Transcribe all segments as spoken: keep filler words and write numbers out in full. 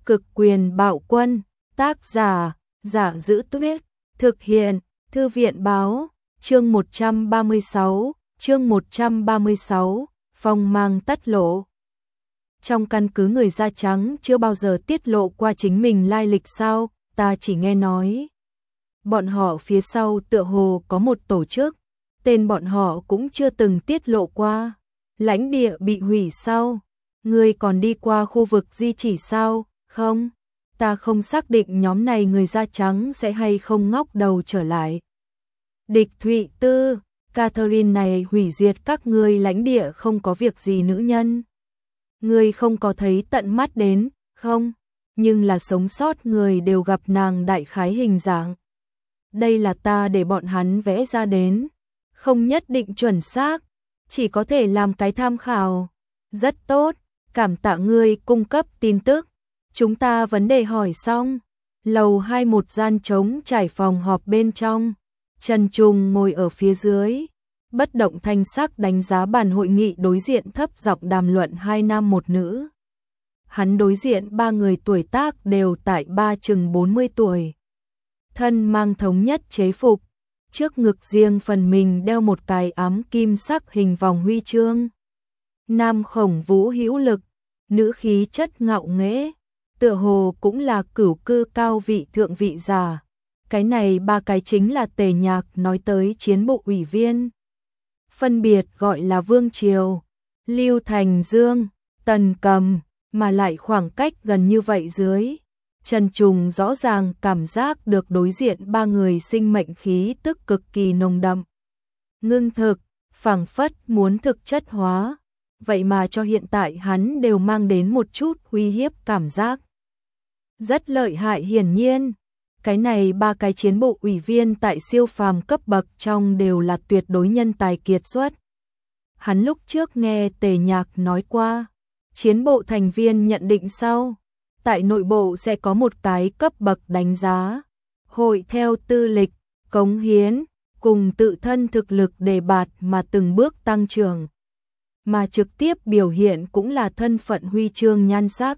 Cực quyền bạo quân, tác giả, Giả Giữ Tuyết, thực hiện, Thư viện báo, chương một trăm ba mươi sáu, chương một trăm ba mươi sáu, phong mang tất lộ. Trong căn cứ người da trắng chưa bao giờ tiết lộ qua chính mình lai lịch sao, ta chỉ nghe nói. Bọn họ phía sau tựa hồ có một tổ chức, tên bọn họ cũng chưa từng tiết lộ qua. Lãnh địa bị hủy sao? Ngươi còn đi qua khu vực di chỉ sao? Không, ta không xác định nhóm này người da trắng sẽ hay không ngóc đầu trở lại. Địch Thụy Tư, Catherine này hủy diệt các ngươi lãnh địa không có việc gì nữ nhân. Ngươi không có thấy tận mắt đến, không? Nhưng là sống sót người đều gặp nàng đại khái hình dạng. Đây là ta để bọn hắn vẽ ra đến, không nhất định chuẩn xác, chỉ có thể làm cái tham khảo. Rất tốt, cảm tạ ngươi cung cấp tin tức. Chúng ta vấn đề hỏi xong. Lầu hai một gian trống trải phòng họp bên trong. Trần Trùng ngồi ở phía dưới, bất động thanh sắc đánh giá bàn hội nghị đối diện thấp giọng đàm luận hai nam một nữ. Hắn đối diện ba người tuổi tác đều tại ba chừng bốn mươi tuổi. Thân mang thống nhất chế phục, trước ngực riêng phần mình đeo một cái ám kim sắc hình vòng huy chương. Nam khổng vũ hữu lực, nữ khí chất ngạo nghễ, tựa hồ cũng là cửu cư cao vị thượng vị giả. Cái này ba cái chính là Tề Nhạc nói tới chiến bộ ủy viên. Phân biệt gọi là Vương Triều, Lưu Thành Dương, Tần Cầm, mà lại khoảng cách gần như vậy dưới. Trần Trùng rõ ràng cảm giác được đối diện ba người sinh mệnh khí tức cực kỳ nồng đậm. Ngưng thực, phảng phất muốn thực chất hóa, vậy mà cho hiện tại hắn đều mang đến một chút uy hiếp cảm giác. Rất lợi hại hiển nhiên, cái này ba cái chiến bộ ủy viên tại siêu phàm cấp bậc trong đều là tuyệt đối nhân tài kiệt xuất. Hắn lúc trước nghe Tề Nhạc nói qua, chiến bộ thành viên nhận định sau, tại nội bộ sẽ có một cái cấp bậc đánh giá, hội theo tư lịch, cống hiến, cùng tự thân thực lực đề bạt mà từng bước tăng trưởng. Mà trực tiếp biểu hiện cũng là thân phận huy chương nhan sắc.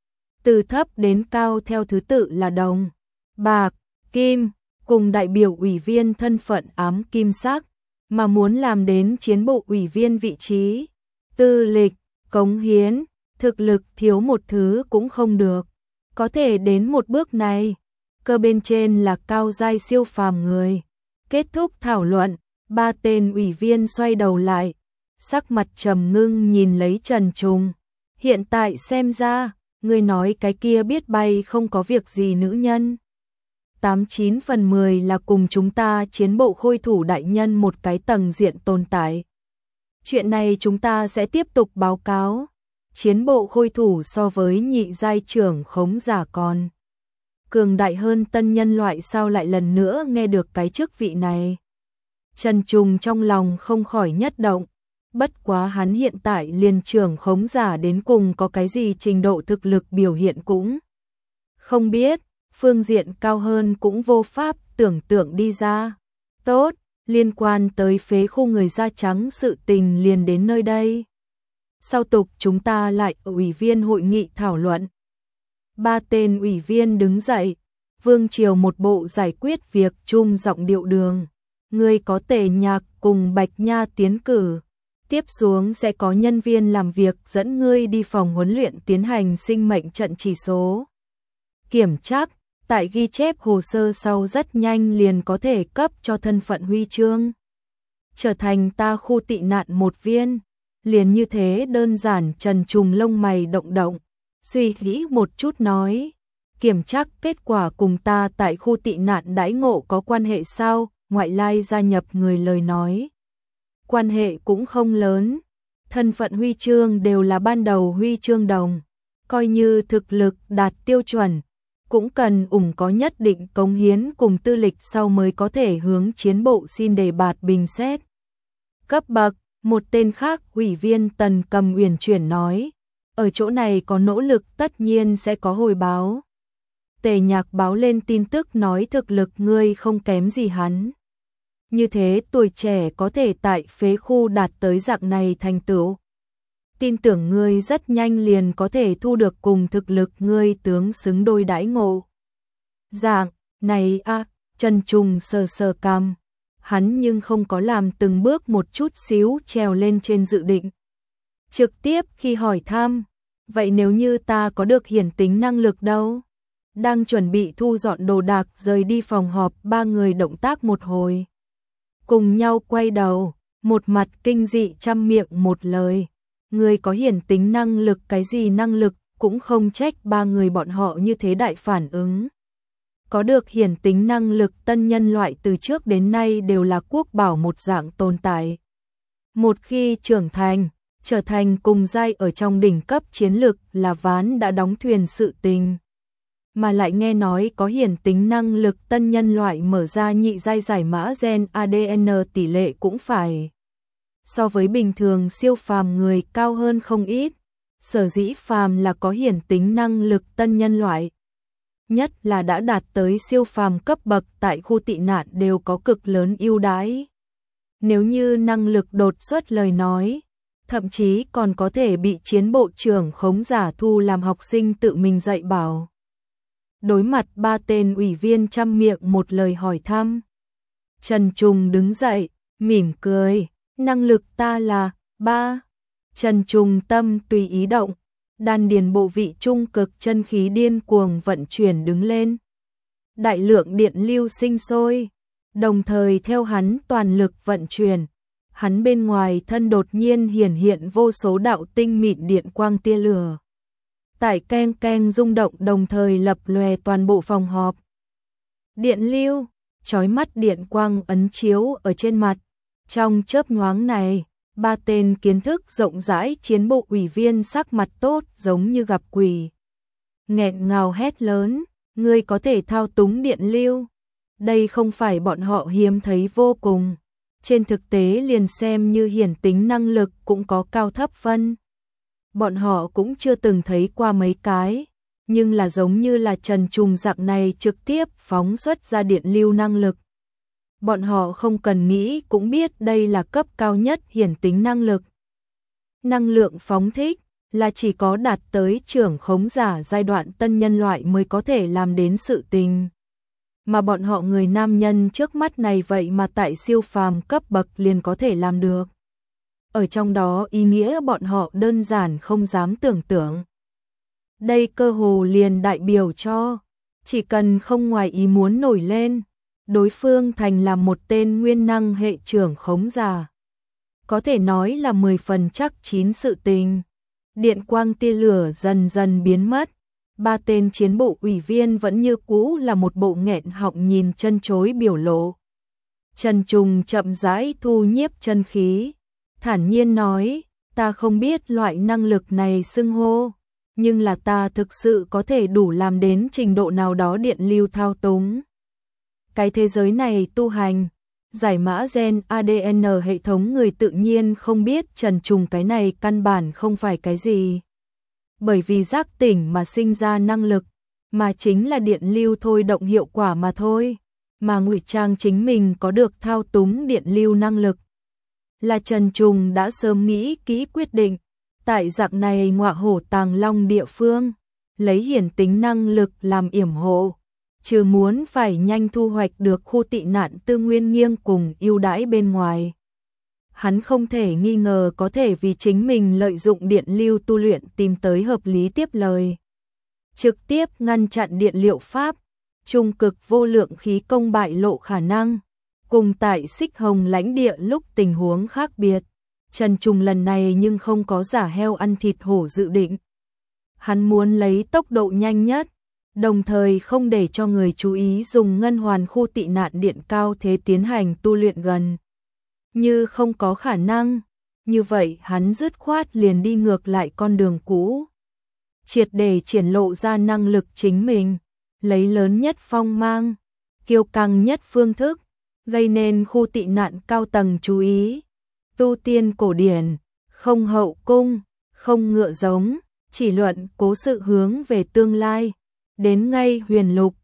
Từ thấp đến cao theo thứ tự là đồng, bạc, kim, cùng đại biểu ủy viên thân phận ám kim sắc, mà muốn làm đến chiến bộ ủy viên vị trí, tư lịch, cống hiến, thực lực thiếu một thứ cũng không được. Có thể đến một bước này, cơ bên trên là cao giai siêu phàm người. Kết thúc thảo luận, ba tên ủy viên xoay đầu lại, sắc mặt trầm ngưng nhìn lấy Trần Trùng. Hiện tại xem ra, người nói cái kia biết bay không có việc gì nữ nhân. Tám chín phần mười là cùng chúng ta chiến bộ khôi thủ đại nhân một cái tầng diện tồn tại. Chuyện này chúng ta sẽ tiếp tục báo cáo. Chiến bộ khôi thủ so với nhị giai trưởng khống giả còn cường đại hơn tân nhân loại sao lại lần nữa nghe được cái chức vị này. Trần Trùng trong lòng không khỏi nhất động, bất quá hắn hiện tại liền trưởng khống giả đến cùng có cái gì trình độ thực lực biểu hiện cũng không biết, phương diện cao hơn cũng vô pháp tưởng tượng đi ra. Tốt, liên quan tới phế khu người da trắng sự tình liền đến nơi đây. Sau tục chúng ta lại ở ủy viên hội nghị thảo luận. Ba tên ủy viên đứng dậy, Vương Triều một bộ giải quyết việc chung giọng điệu đường. Ngươi có Tề Nhạc cùng Bạch Nha tiến cử. Tiếp xuống sẽ có nhân viên làm việc dẫn ngươi đi phòng huấn luyện tiến hành sinh mệnh trận chỉ số. Kiểm tra, tại ghi chép hồ sơ sau rất nhanh liền có thể cấp cho thân phận huy chương. Trở thành ta khu tị nạn một viên. Liền như thế đơn giản. Trần Trùng lông mày động động, suy nghĩ một chút nói, kiểm tra kết quả cùng ta tại khu tị nạn đãi ngộ có quan hệ sao? Ngoại lai gia nhập người lời nói, quan hệ cũng không lớn, thân phận huy chương đều là ban đầu huy chương đồng, coi như thực lực đạt tiêu chuẩn, cũng cần ủng có nhất định cống hiến cùng tư lịch sau mới có thể hướng chiến bộ xin đề bạt bình xét. Cấp bậc. Một tên khác ủy viên Tần Cầm uyển chuyển nói, ở chỗ này có nỗ lực tất nhiên sẽ có hồi báo. Tề Nhạc báo lên tin tức nói thực lực ngươi không kém gì hắn. Như thế tuổi trẻ có thể tại phế khu đạt tới dạng này thành tựu. tin tưởng ngươi rất nhanh liền có thể thu được cùng thực lực ngươi tướng xứng đôi đãi ngộ. Dạng, này a, Trần Trùng sờ sờ cằm, hắn nhưng không có làm từng bước một chút xíu trèo lên trên dự định. Trực tiếp khi hỏi thăm, vậy nếu như ta có được hiển tính năng lực đâu? Đang chuẩn bị thu dọn đồ đạc rời đi phòng họp, ba người động tác một hồi. Cùng nhau quay đầu, một mặt kinh dị trăm miệng một lời. Người có hiển tính năng lực, cái gì năng lực, cũng không trách ba người bọn họ như thế đại phản ứng. Có được hiển tính năng lực tân nhân loại từ trước đến nay đều là quốc bảo một dạng tồn tại. Một khi trưởng thành, trở thành cùng giai ở trong đỉnh cấp chiến lực là ván đã đóng thuyền sự tình. Mà lại nghe nói có hiển tính năng lực tân nhân loại mở ra nhị giai giải mã gen a đê en tỷ lệ cũng phải so với bình thường siêu phàm người cao hơn không ít. Sở dĩ phàm là có hiển tính năng lực tân nhân loại, nhất là đã đạt tới siêu phàm cấp bậc tại khu tị nạn đều có cực lớn ưu đãi. Nếu như năng lực đột xuất lời nói, thậm chí còn có thể bị chiến bộ trưởng khống giả thu làm học sinh tự mình dạy bảo. Đối mặt ba tên ủy viên trăm miệng một lời hỏi thăm, Trần Trùng đứng dậy, mỉm cười, năng lực ta là ba. Trần Trùng tâm tùy ý động, đan điền bộ vị trung cực chân khí điên cuồng vận chuyển đứng lên. Đại lượng điện lưu sinh sôi, đồng thời theo hắn toàn lực vận chuyển, hắn bên ngoài thân đột nhiên hiển hiện vô số đạo tinh mịn điện quang tia lửa. Tại keng keng rung động đồng thời lập lòe toàn bộ phòng họp. Điện lưu, chói mắt điện quang ấn chiếu ở trên mặt. Trong chớp nhoáng này, ba tên kiến thức rộng rãi chiến bộ ủy viên sắc mặt tốt giống như gặp quỷ. Nghẹn ngào hét lớn, ngươi có thể thao túng điện lưu. Đây không phải bọn họ hiếm thấy vô cùng. Trên thực tế liền xem như hiển tính năng lực cũng có cao thấp phân. Bọn họ cũng chưa từng thấy qua mấy cái, nhưng là giống như là Trần Trùng dạng này trực tiếp phóng xuất ra điện lưu năng lực. Bọn họ không cần nghĩ cũng biết đây là cấp cao nhất hiển tính năng lực. Năng lượng phóng thích là chỉ có đạt tới trưởng khống giả giai đoạn tân nhân loại mới có thể làm đến sự tình. Mà bọn họ người nam nhân trước mắt này vậy mà tại siêu phàm cấp bậc liền có thể làm được. Ở trong đó ý nghĩa bọn họ đơn giản không dám tưởng tượng. Đây cơ hồ liền đại biểu cho, chỉ cần không ngoài ý muốn nổi lên, đối phương thành là một tên nguyên năng hệ trưởng khống giả. Có thể nói là mười phần chắc chín sự tình. Điện quang tia lửa dần dần biến mất. Ba tên chiến bộ ủy viên vẫn như cũ là một bộ nghẹn họng nhìn chân chối biểu lộ. Trần Trùng chậm rãi thu nhiếp chân khí, thản nhiên nói, ta không biết loại năng lực này xưng hô, nhưng là ta thực sự có thể đủ làm đến trình độ nào đó điện lưu thao túng. Cái thế giới này tu hành, giải mã gen a đê en hệ thống người tự nhiên không biết Trần Trùng cái này căn bản không phải cái gì. Bởi vì giác tỉnh mà sinh ra năng lực, mà chính là điện lưu thôi động hiệu quả mà thôi, mà ngụy trang chính mình có được thao túng điện lưu năng lực. Là Trần Trùng đã sớm nghĩ kỹ quyết định, tại dạng này ngọa hổ tàng long địa phương, lấy hiển tính năng lực làm yểm hộ, trừ muốn phải nhanh thu hoạch được khu tị nạn tư nguyên nghiêng cùng ưu đãi bên ngoài. Hắn không thể nghi ngờ có thể vì chính mình lợi dụng điện lưu tu luyện tìm tới hợp lý tiếp lời. Trực tiếp ngăn chặn điện liệu pháp, trung cực vô lượng khí công bại lộ khả năng. Cùng tại Xích Hồng lãnh địa lúc tình huống khác biệt, Trần Trùng lần này nhưng không có giả heo ăn thịt hổ dự định. Hắn muốn lấy tốc độ nhanh nhất, đồng thời không để cho người chú ý dùng ngân hoàn khu tị nạn điện cao thế tiến hành tu luyện gần. Như không có khả năng, như vậy hắn dứt khoát liền đi ngược lại con đường cũ. Triệt để triển lộ ra năng lực chính mình, lấy lớn nhất phong mang, kiêu căng nhất phương thức, gây nên khu tị nạn cao tầng chú ý. Tu tiên cổ điển, không hậu cung, không ngựa giống, chỉ luận cố sự hướng về tương lai. Đến ngay huyền lục,